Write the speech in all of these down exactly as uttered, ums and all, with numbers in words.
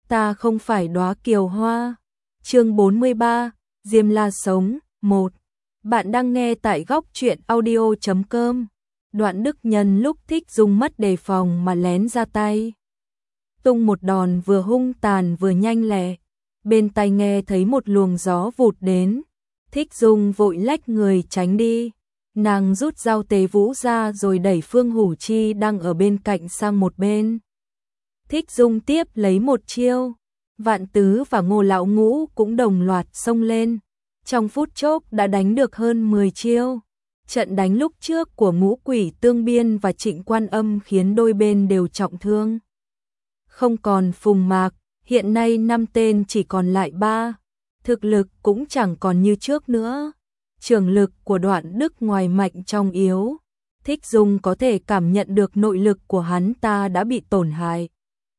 ta không phải đóa kiều hoa. Chương bốn mươi ba, Diêm La sống, một. Bạn đang nghe tại góc truyện audio chấm com. Đoạn Đức nhân lúc Thích Dung mất đề phòng mà lén ra tay. Tung một đòn vừa hung tàn vừa nhanh lẹ. Bên tai nghe thấy một luồng gió vụt đến. Thích Dung vội lách người tránh đi. Nàng rút dao tế vũ ra rồi đẩy Phương Hủ Chi đang ở bên cạnh sang một bên. Thích Dung tiếp lấy một chiêu. Vạn Tứ và Ngô Lão Ngũ cũng đồng loạt xông lên. Trong phút chốc đã đánh được hơn mười chiêu. Trận đánh lúc trước của Ngũ Quỷ Tương Biên và Trịnh Quan Âm khiến đôi bên đều trọng thương. Không còn Phùng Mạc, hiện nay năm tên chỉ còn lại ba. Thực lực cũng chẳng còn như trước nữa. Trường lực của Đoạn Đức ngoài mạnh trong yếu. Thích Dung có thể cảm nhận được nội lực của hắn ta đã bị tổn hại.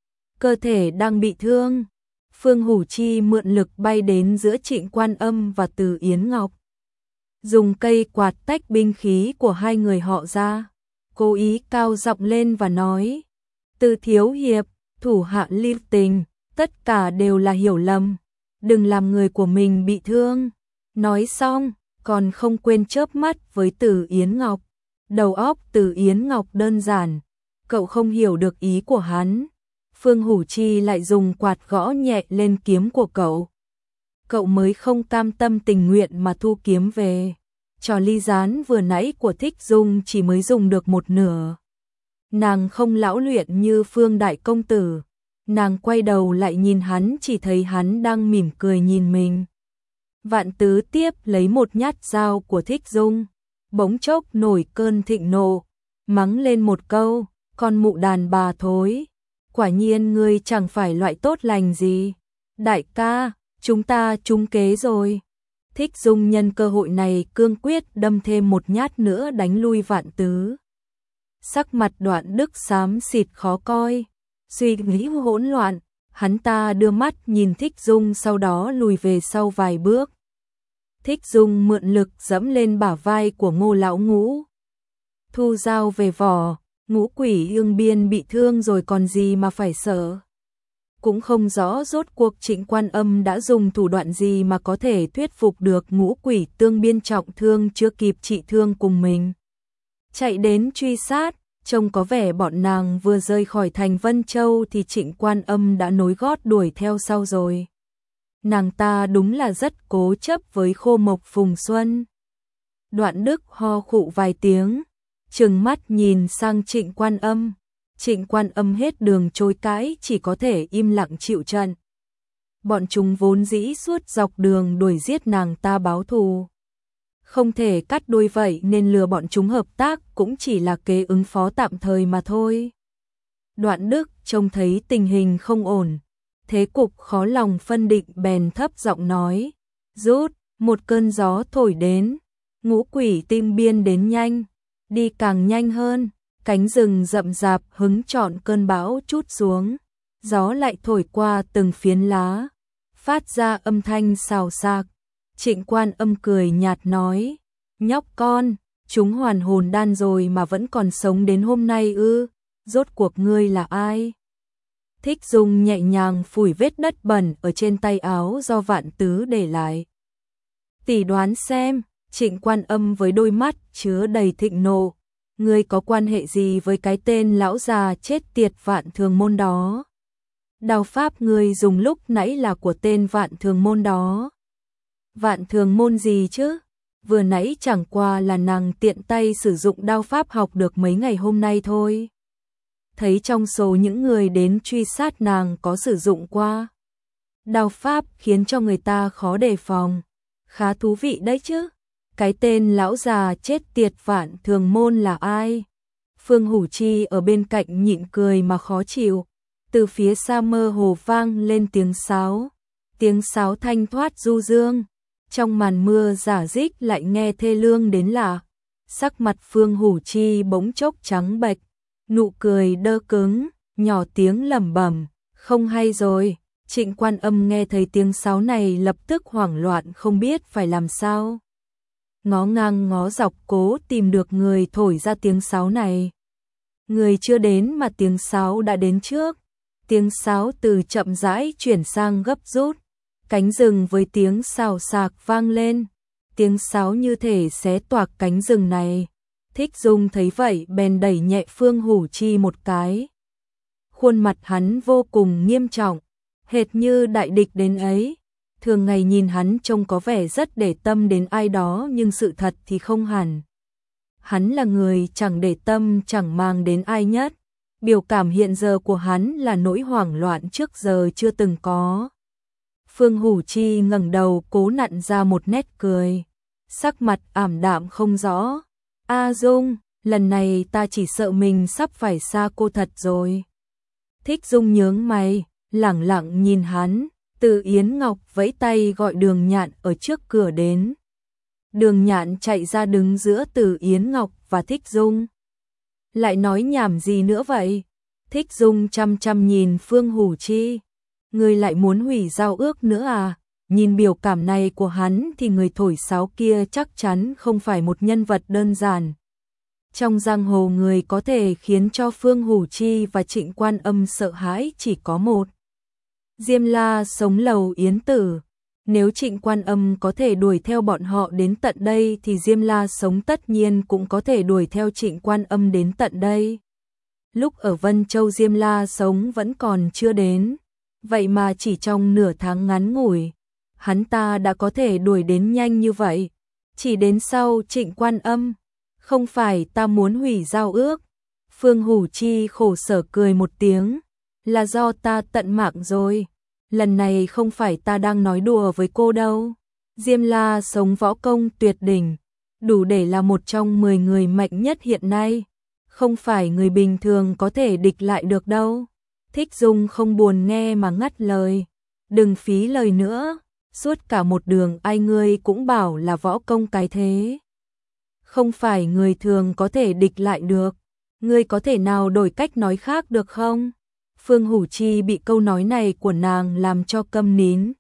Cơ thể đang bị thương. Phương Hủ Chi mượn lực bay đến giữa Trịnh Quan Âm và Từ Yến Ngọc. Dùng cây quạt tách binh khí của hai người họ ra. Cố ý cao giọng lên và nói. Từ thiếu hiệp, thủ hạ lưu tình, tất cả đều là hiểu lầm. Đừng làm người của mình bị thương. Nói xong, còn không quên chớp mắt với Từ Yến Ngọc. Đầu óc Từ Yến Ngọc đơn giản. Cậu không hiểu được ý của hắn. Phương Hủ Chi lại dùng quạt gõ nhẹ lên kiếm của cậu. Cậu mới không cam tâm tình nguyện mà thu kiếm về. Trò ly gián vừa nãy của Thích Dung chỉ mới dùng được một nửa. Nàng không lão luyện như Phương Đại Công Tử. Nàng quay đầu lại nhìn hắn, chỉ thấy hắn đang mỉm cười nhìn mình. Vạn Tứ tiếp lấy một nhát dao của Thích Dung. Bỗng chốc nổi cơn thịnh nộ. Mắng lên một câu, con mụ đàn bà thối. Quả nhiên ngươi chẳng phải loại tốt lành gì. Đại ca, chúng ta trúng kế rồi. Thích Dung nhân cơ hội này cương quyết đâm thêm một nhát nữa đánh lui Vạn Tứ. Sắc mặt Đoạn Đức xám xịt khó coi. Suy nghĩ hỗn loạn, hắn ta đưa mắt nhìn Thích Dung, sau đó lùi về sau vài bước. Thích Dung mượn lực dẫm lên bả vai của Ngô Lão Ngũ. Thu dao về vỏ. Ngũ Quỷ Ương Biên bị thương rồi còn gì mà phải sợ. Cũng không rõ rốt cuộc Trịnh Quan Âm đã dùng thủ đoạn gì mà có thể thuyết phục được Ngũ Quỷ Tương Biên trọng thương chưa kịp trị thương cùng mình. Chạy đến truy sát, trông có vẻ bọn nàng vừa rời khỏi thành Vân Châu thì Trịnh Quan Âm đã nối gót đuổi theo sau rồi. Nàng ta đúng là rất cố chấp với Khô Mộc Phùng Xuân. Đoạn Đức ho khụ vài tiếng. Trừng mắt nhìn sang Trịnh Quan Âm. Trịnh Quan Âm hết đường chối cãi, chỉ có thể im lặng chịu trận. Bọn chúng vốn dĩ suốt dọc đường đuổi giết nàng ta báo thù. Không thể cắt đuôi vậy nên lừa bọn chúng hợp tác cũng chỉ là kế ứng phó tạm thời mà thôi. Đoạn Đức trông thấy tình hình không ổn. Thế cục khó lòng phân định bèn thấp giọng nói. Rút, một cơn gió thổi đến. Ngũ Quỷ Tương Biên đến nhanh. Đi càng nhanh hơn, cánh rừng rậm rạp hứng chọn cơn bão trút xuống. Gió lại thổi qua từng phiến lá, phát ra âm thanh xào xạc. Trịnh Quan Âm cười nhạt nói, nhóc con, chúng hoàn hồn đan rồi mà vẫn còn sống đến hôm nay ư, rốt cuộc ngươi là ai? Thích Dung nhẹ nhàng phủi vết đất bẩn ở trên tay áo do Vạn Tứ để lại. Tỷ đoán xem. Trịnh Quan Âm với đôi mắt chứa đầy thịnh nộ. Ngươi có quan hệ gì với cái tên lão già chết tiệt Vạn Thường Môn đó? Đao pháp ngươi dùng lúc nãy là của tên Vạn Thường Môn đó. Vạn Thường Môn gì chứ? Vừa nãy chẳng qua là nàng tiện tay sử dụng đao pháp học được mấy ngày hôm nay thôi. Thấy trong số những người đến truy sát nàng có sử dụng qua đao pháp khiến cho người ta khó đề phòng. Khá thú vị đấy chứ. Cái tên lão già chết tiệt Vạn Thường Môn là ai? Phương Hủ Chi ở bên cạnh nhịn cười mà khó chịu. Từ phía xa mơ hồ vang lên tiếng sáo. Tiếng sáo thanh thoát du dương. Trong màn mưa rả rích lại nghe thê lương đến lạ. Sắc mặt Phương Hủ Chi bỗng chốc trắng bệch. Nụ cười đơ cứng, nhỏ tiếng lẩm bẩm. Không hay rồi. Trịnh Quan Âm nghe thấy tiếng sáo này lập tức hoảng loạn không biết phải làm sao. Ngó ngang ngó dọc cố tìm được người thổi ra tiếng sáo này. Người chưa đến mà tiếng sáo đã đến trước. Tiếng sáo từ chậm rãi chuyển sang gấp rút, cánh rừng với tiếng xào xạc vang lên, tiếng sáo như thể xé toạc cánh rừng này. Thích Dung thấy vậy bèn đẩy nhẹ Phương Hủ Chi một cái. Khuôn mặt hắn vô cùng nghiêm trọng, hệt như đại địch đến ấy. Thường ngày nhìn hắn trông có vẻ rất để tâm đến ai đó nhưng sự thật thì không hẳn. Hắn là người chẳng để tâm chẳng mang đến ai nhất. Biểu cảm hiện giờ của hắn là nỗi hoảng loạn trước giờ chưa từng có. Phương Hủ Chi ngẩng đầu cố nặn ra một nét cười, sắc mặt ảm đạm không rõ. A Dung, lần này ta chỉ sợ mình sắp phải xa cô thật rồi. Thích Dung nhướng mày, lẳng lặng nhìn hắn. Từ Yến Ngọc vẫy tay gọi Đường Nhạn ở trước cửa đến. Đường Nhạn chạy ra đứng giữa Từ Yến Ngọc và Thích Dung. Lại nói nhảm gì nữa vậy? Thích Dung chăm chăm nhìn Phương Hủ Chi. Người lại muốn hủy giao ước nữa à? Nhìn biểu cảm này của hắn thì người thổi sáo kia chắc chắn không phải một nhân vật đơn giản. Trong giang hồ người có thể khiến cho Phương Hủ Chi và Trịnh Quan Âm sợ hãi chỉ có một. Diêm La Sống Lầu Yến Tử. Nếu Trịnh Quan Âm có thể đuổi theo bọn họ đến tận đây thì Diêm La Sống tất nhiên cũng có thể đuổi theo Trịnh Quan Âm đến tận đây. Lúc ở Vân Châu Diêm La Sống vẫn còn chưa đến, vậy mà chỉ trong nửa tháng ngắn ngủi, hắn ta đã có thể đuổi đến nhanh như vậy. Chỉ đến sau Trịnh Quan Âm, không phải ta muốn hủy giao ước. Phương Hủ Chi khổ sở cười một tiếng, là do ta tận mạng rồi. Lần này không phải ta đang nói đùa với cô đâu. Diêm La Sống võ công tuyệt đỉnh, đủ để là một trong mười người mạnh nhất hiện nay. Không phải người bình thường có thể địch lại được đâu. Thích Dung không buồn nghe mà ngắt lời. Đừng phí lời nữa, suốt cả một đường ai ngươi cũng bảo là võ công cái thế. Không phải người thường có thể địch lại được. Ngươi có thể nào đổi cách nói khác được không? Phương Hủ Chi bị câu nói này của nàng làm cho câm nín.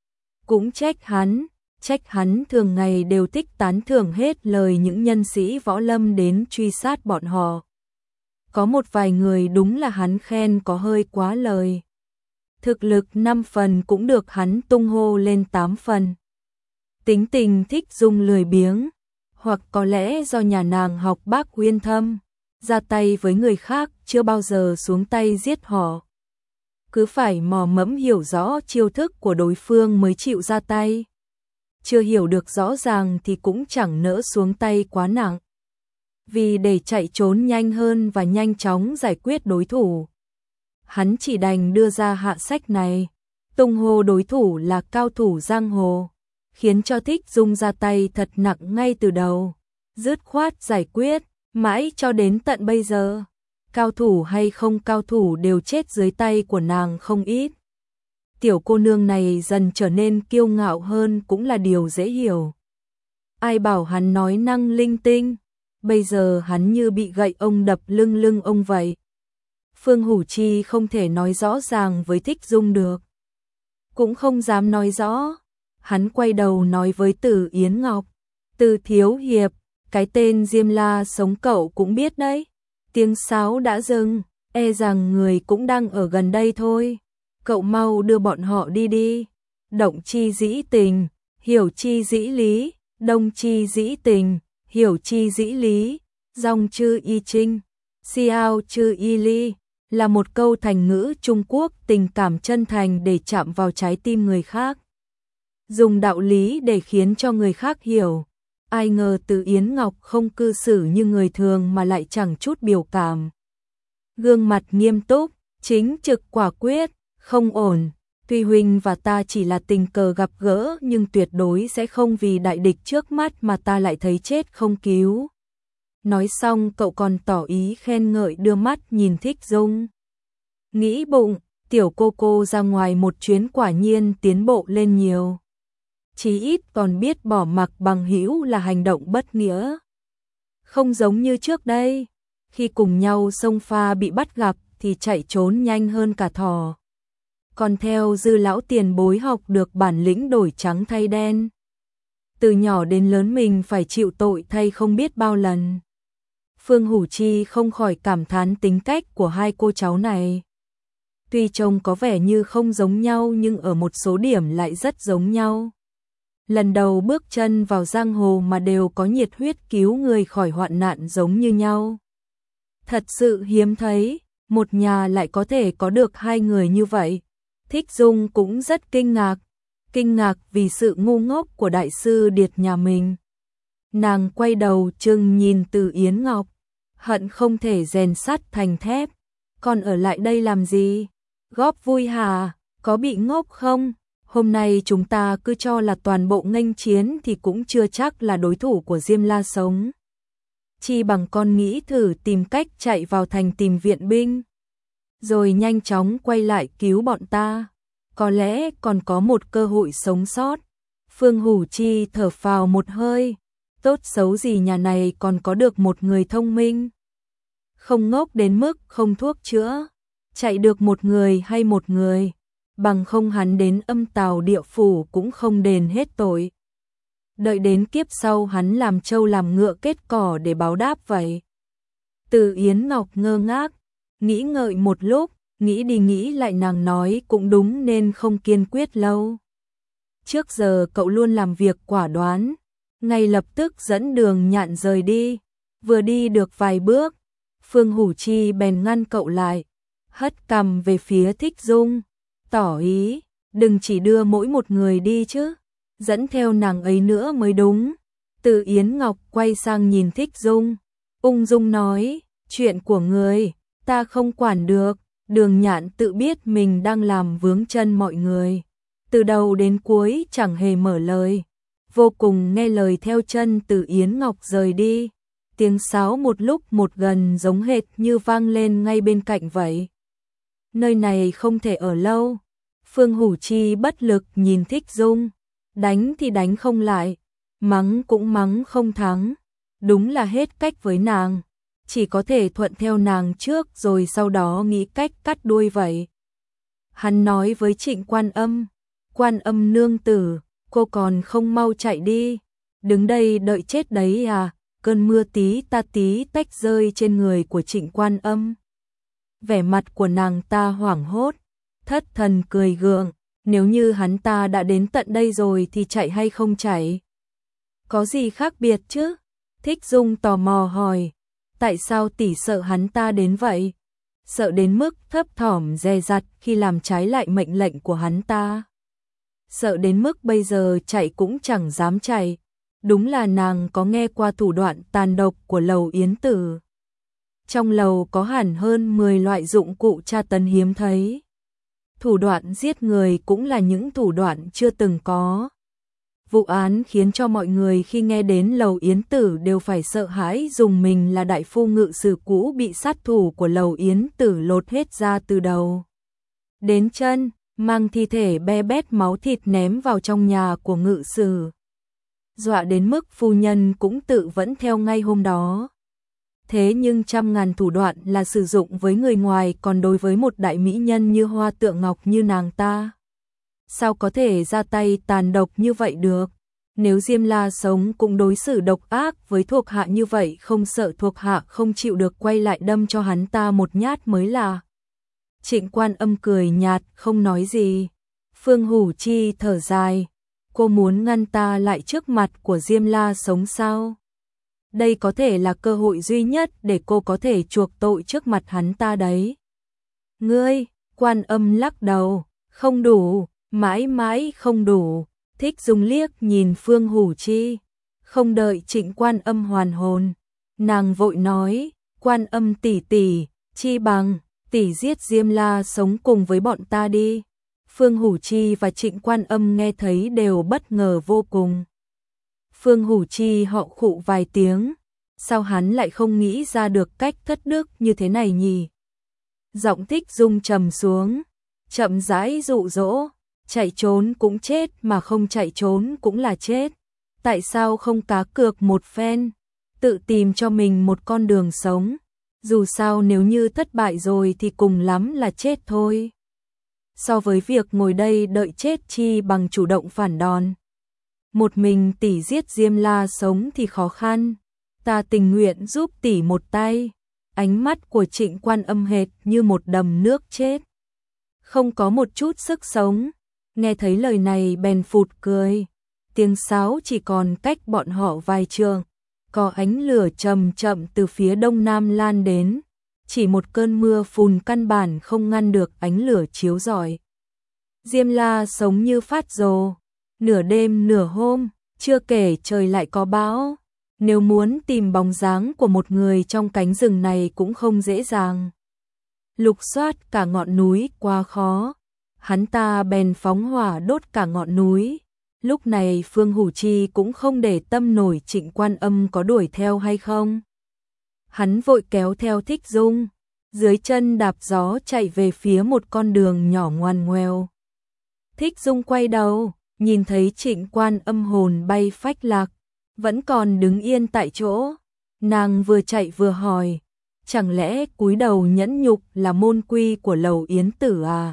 Cũng trách hắn, trách hắn thường ngày đều thích tán thưởng hết lời những nhân sĩ võ lâm đến truy sát bọn họ. Có một vài người đúng là hắn khen có hơi quá lời. Thực lực năm phần cũng được hắn tung hô lên tám phần. Tính tình Thích Dung lười biếng, hoặc có lẽ do nhà nàng học Bác Huyên Thâm, ra tay với người khác chưa bao giờ xuống tay giết họ. Cứ phải mò mẫm hiểu rõ chiêu thức của đối phương mới chịu ra tay. Chưa hiểu được rõ ràng thì cũng chẳng nỡ xuống tay quá nặng. Vì để chạy trốn nhanh hơn và nhanh chóng giải quyết đối thủ, hắn chỉ đành đưa ra hạ sách này, tung hô đối thủ là cao thủ giang hồ, khiến cho Thích Dung ra tay thật nặng ngay từ đầu, dứt khoát giải quyết, mãi cho đến tận bây giờ. Cao thủ hay không cao thủ đều chết dưới tay của nàng không ít. Tiểu cô nương này dần trở nên kiêu ngạo hơn cũng là điều dễ hiểu. Ai bảo hắn nói năng linh tinh, bây giờ hắn như bị gậy ông đập lưng lưng ông vậy. Phương Hủ Chi không thể nói rõ ràng với Thích Dung được, cũng không dám nói rõ. Hắn quay đầu nói với Từ Yến Ngọc, Từ thiếu hiệp, cái tên Diêm La Sống cậu cũng biết đấy. Tiếng sáo đã dừng, e rằng người cũng đang ở gần đây thôi. Cậu mau đưa bọn họ đi đi. Động chi dĩ tình, hiểu chi dĩ lý, đông chi dĩ tình, hiểu chi dĩ lý, dòng chư y trinh, xiao chư y ly, là một câu thành ngữ Trung Quốc tình cảm chân thành để chạm vào trái tim người khác. Dùng đạo lý để khiến cho người khác hiểu. Ai ngờ Từ Yến Ngọc không cư xử như người thường mà lại chẳng chút biểu cảm. Gương mặt nghiêm túc, chính trực quả quyết, không ổn. Tuy huynh và ta chỉ là tình cờ gặp gỡ nhưng tuyệt đối sẽ không vì đại địch trước mắt mà ta lại thấy chết không cứu. Nói xong cậu còn tỏ ý khen ngợi đưa mắt nhìn Thích Dung. Nghĩ bụng, tiểu cô cô ra ngoài một chuyến quả nhiên tiến bộ lên nhiều. Chí ít còn biết bỏ mặc bằng hữu là hành động bất nghĩa. Không giống như trước đây, khi cùng nhau xông pha bị bắt gặp thì chạy trốn nhanh hơn cả thỏ. Còn theo Dư lão tiền bối học được bản lĩnh đổi trắng thay đen. Từ nhỏ đến lớn mình phải chịu tội thay không biết bao lần. Phương Hủ Chi không khỏi cảm thán tính cách của hai cô cháu này. Tuy trông có vẻ như không giống nhau nhưng ở một số điểm lại rất giống nhau. Lần đầu bước chân vào giang hồ mà đều có nhiệt huyết cứu người khỏi hoạn nạn giống như nhau. Thật sự hiếm thấy, một nhà lại có thể có được hai người như vậy. Thích Dung cũng rất kinh ngạc, kinh ngạc vì sự ngu ngốc của đại sư Điệt nhà mình. Nàng quay đầu chừng nhìn Từ Yến Ngọc, hận không thể rèn sắt thành thép. Còn ở lại đây làm gì? Góp vui hà, có bị ngốc không? Hôm nay chúng ta cứ cho là toàn bộ nghênh chiến thì cũng chưa chắc là đối thủ của Diêm La Sống. Chi bằng con nghĩ thử tìm cách chạy vào thành tìm viện binh, rồi nhanh chóng quay lại cứu bọn ta. Có lẽ còn có một cơ hội sống sót. Phương Hủ Chi thở phào một hơi. Tốt xấu gì nhà này còn có được một người thông minh. Không ngốc đến mức không thuốc chữa. Chạy được một người hay một người. Bằng không hắn đến âm tào địa phủ cũng không đền hết tội. Đợi đến kiếp sau hắn làm trâu làm ngựa kết cỏ để báo đáp vậy. Từ Yến Ngọc ngơ ngác, nghĩ ngợi một lúc, nghĩ đi nghĩ lại nàng nói cũng đúng nên không kiên quyết lâu. Trước giờ cậu luôn làm việc quả đoán, ngay lập tức dẫn Đường Nhạn rời đi. Vừa đi được vài bước, Phương Hủ Chi bèn ngăn cậu lại, hất cằm về phía Thích Dung, tỏ ý, đừng chỉ đưa mỗi một người đi chứ, dẫn theo nàng ấy nữa mới đúng. Từ Yến Ngọc quay sang nhìn Thích Dung, ung dung nói, chuyện của người, ta không quản được. Đường Nhạn tự biết mình đang làm vướng chân mọi người, từ đầu đến cuối chẳng hề mở lời, vô cùng nghe lời theo chân Từ Yến Ngọc rời đi. Tiếng sáo một lúc một gần giống hệt như vang lên ngay bên cạnh vậy. Nơi này không thể ở lâu. Phương Hủ Chi bất lực nhìn Thích Dung, đánh thì đánh không lại, mắng cũng mắng không thắng, đúng là hết cách với nàng. Chỉ có thể thuận theo nàng trước rồi sau đó nghĩ cách cắt đuôi vậy. Hắn nói với Trịnh Quan Âm, Quan Âm nương tử, cô còn không mau chạy đi, đứng đây đợi chết đấy à? Cơn mưa tí ta tí tách rơi trên người của Trịnh Quan Âm. Vẻ mặt của nàng ta hoảng hốt, thất thần cười gượng, nếu như hắn ta đã đến tận đây rồi thì chạy hay không chạy? Có gì khác biệt chứ? Thích Dung tò mò hỏi. Tại sao tỷ sợ hắn ta đến vậy? Sợ đến mức thấp thỏm dè dặt khi làm trái lại mệnh lệnh của hắn ta. Sợ đến mức bây giờ chạy cũng chẳng dám chạy. Đúng là nàng có nghe qua thủ đoạn tàn độc của Lầu Yến Tử. Trong lầu có hẳn hơn mười loại dụng cụ tra tấn hiếm thấy. Thủ đoạn giết người cũng là những thủ đoạn chưa từng có. Vụ án khiến cho mọi người khi nghe đến Lầu Yến Tử đều phải sợ hãi dùng mình là đại phu ngự sử cũ bị sát thủ của Lầu Yến Tử lột hết ra từ đầu đến chân, mang thi thể be bét máu thịt ném vào trong nhà của ngự sử. Dọa đến mức phu nhân cũng tự vẫn theo ngay hôm đó. Thế nhưng trăm ngàn thủ đoạn là sử dụng với người ngoài, còn đối với một đại mỹ nhân như Hoa Tượng Ngọc như nàng ta, sao có thể ra tay tàn độc như vậy được? Nếu Diêm La Sống cũng đối xử độc ác với thuộc hạ như vậy, không sợ thuộc hạ không chịu được quay lại đâm cho hắn ta một nhát mới là. Trịnh Quan Âm cười nhạt không nói gì. Phương Hủ Chi thở dài, cô muốn ngăn ta lại trước mặt của Diêm La Sống sao? Đây có thể là cơ hội duy nhất để cô có thể chuộc tội trước mặt hắn ta đấy. Ngươi, Quan Âm lắc đầu, không đủ, mãi mãi không đủ. Thích Dung liếc nhìn Phương Hủ Chi, không đợi Trịnh Quan Âm hoàn hồn, nàng vội nói, Quan Âm tỷ tỷ, chi bằng tỷ giết Diêm La Sống cùng với bọn ta đi. Phương Hủ Chi và Trịnh Quan Âm nghe thấy đều bất ngờ vô cùng. Phương Hủ Chi họ khụ vài tiếng, sao hắn lại không nghĩ ra được cách thất đức như thế này nhỉ? Giọng Thích Dung trầm xuống, chậm rãi dụ dỗ, chạy trốn cũng chết mà không chạy trốn cũng là chết. Tại sao không cá cược một phen, tự tìm cho mình một con đường sống? Dù sao nếu như thất bại rồi thì cùng lắm là chết thôi. So với việc ngồi đây đợi chết chi bằng chủ động phản đòn. Một mình tỷ giết Diêm La Sống thì khó khăn, ta tình nguyện giúp tỷ một tay. Ánh mắt của Trịnh Quan Âm hệt như một đầm nước chết. không có một chút sức sống. Nghe thấy lời này bèn phụt cười. Tiếng sáo chỉ còn cách bọn họ vài trượng. Có ánh lửa chậm chậm từ phía đông nam lan đến. Chỉ một cơn mưa phùn căn bản không ngăn được ánh lửa chiếu rọi. Diêm La sống như phát rồ. Nửa đêm nửa hôm, chưa kể trời lại có bão. Nếu muốn tìm bóng dáng của một người trong cánh rừng này cũng không dễ dàng. Lục soát cả ngọn núi quá khó. Hắn ta bèn phóng hỏa đốt cả ngọn núi. Lúc này Phương Hủ Chi cũng không để tâm nổi Trịnh Quan Âm có đuổi theo hay không. Hắn vội kéo theo Thích Dung, dưới chân đạp gió chạy về phía một con đường nhỏ ngoằn ngoèo. Thích Dung quay đầu, nhìn thấy Trịnh Quan Âm hồn bay phách lạc, vẫn còn đứng yên tại chỗ. Nàng vừa chạy vừa hỏi, chẳng lẽ cúi đầu nhẫn nhục là môn quy của Lầu Yến Tử à?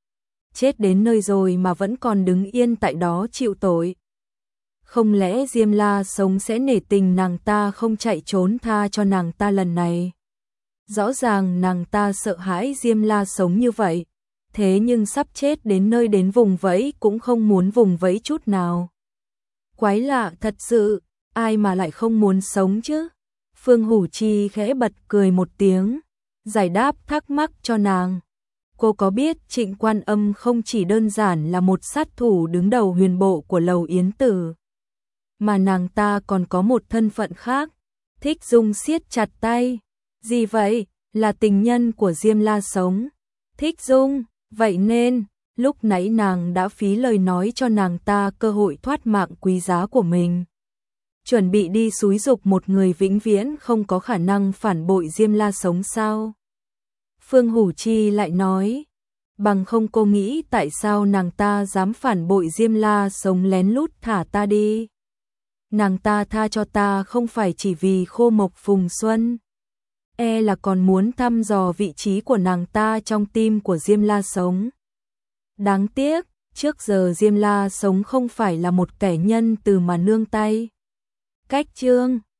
Chết đến nơi rồi mà vẫn còn đứng yên tại đó chịu tội. Không lẽ Diêm La sống sẽ nể tình nàng ta không chạy trốn tha cho nàng ta lần này? Rõ ràng nàng ta sợ hãi Diêm La sống như vậy, thế nhưng sắp chết đến nơi đến vùng vẫy cũng không muốn vùng vẫy chút nào. Quái lạ thật sự, ai mà lại không muốn sống chứ? Phương Hủ Chi khẽ bật cười một tiếng, giải đáp thắc mắc cho nàng. Cô có biết Trịnh Quan Âm không chỉ đơn giản là một sát thủ đứng đầu huyền bộ của Lầu Yến Tử, mà nàng ta còn có một thân phận khác. Thích Dung siết chặt tay. Gì vậy? Là tình nhân của Diêm La sống. Thích Dung, vậy nên, lúc nãy nàng đã phí lời nói cho nàng ta cơ hội thoát mạng quý giá của mình. Chuẩn bị đi xúi giục một người vĩnh viễn không có khả năng phản bội Diêm La sống sao? Phương Hủ Chi lại nói, bằng không cô nghĩ tại sao nàng ta dám phản bội Diêm La sống lén lút thả ta đi? Nàng ta tha cho ta không phải chỉ vì khô mộc phùng xuân, e là còn muốn thăm dò vị trí của nàng ta trong tim của Diêm La sống. Đáng tiếc, trước giờ Diêm La sống không phải là một kẻ nhân từ mà nương tay. Cách chương